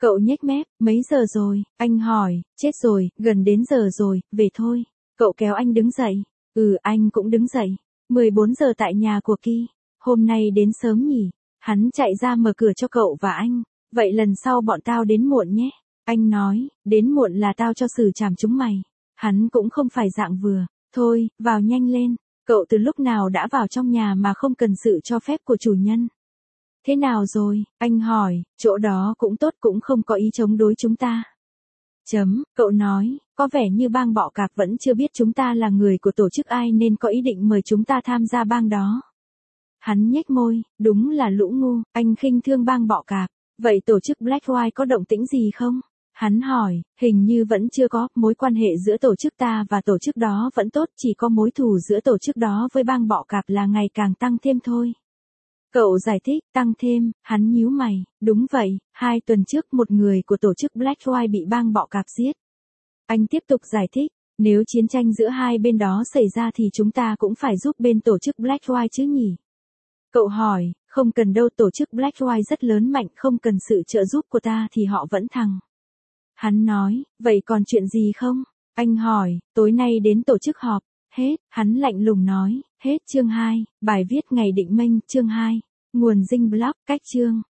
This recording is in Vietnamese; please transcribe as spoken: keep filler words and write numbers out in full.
Cậu nhếch mép, mấy giờ rồi? Anh hỏi, chết rồi, gần đến giờ rồi, về thôi. Cậu kéo anh đứng dậy. Ừ, anh cũng đứng dậy. mười bốn giờ tại nhà của Ki. Hôm nay đến sớm nhỉ? Hắn chạy ra mở cửa cho cậu và anh. Vậy lần sau bọn tao đến muộn nhé. Anh nói, đến muộn là tao cho xử trảm chúng mày. Hắn cũng không phải dạng vừa. Thôi, vào nhanh lên. Cậu từ lúc nào đã vào trong nhà mà không cần sự cho phép của chủ nhân? Thế nào rồi? Anh hỏi, chỗ đó cũng tốt, cũng không có ý chống đối chúng ta. Chấm, cậu nói, có vẻ như bang bọ cạp vẫn chưa biết chúng ta là người của tổ chức ai nên có ý định mời chúng ta tham gia bang đó. Hắn nhếch môi, đúng là lũ ngu, anh khinh thương bang bọ cạp. Vậy tổ chức Black White có động tĩnh gì không? Hắn hỏi, hình như vẫn chưa có, mối quan hệ giữa tổ chức ta và tổ chức đó vẫn tốt, chỉ có mối thù giữa tổ chức đó với bang bọ cạp là ngày càng tăng thêm thôi. Cậu giải thích, tăng thêm, hắn nhíu mày, đúng vậy, hai tuần trước một người của tổ chức Black White bị bang bọ cạp giết. Anh tiếp tục giải thích, nếu chiến tranh giữa hai bên đó xảy ra thì chúng ta cũng phải giúp bên tổ chức Black White chứ nhỉ? Cậu hỏi, không cần đâu, tổ chức Black White rất lớn mạnh, không cần sự trợ giúp của ta thì họ vẫn thắng. Hắn nói, vậy còn chuyện gì không? Anh hỏi, tối nay đến tổ chức họp. Hết, hắn lạnh lùng nói, hết chương hai, bài viết ngày định minh, chương hai, nguồn dinh blog, cách chương.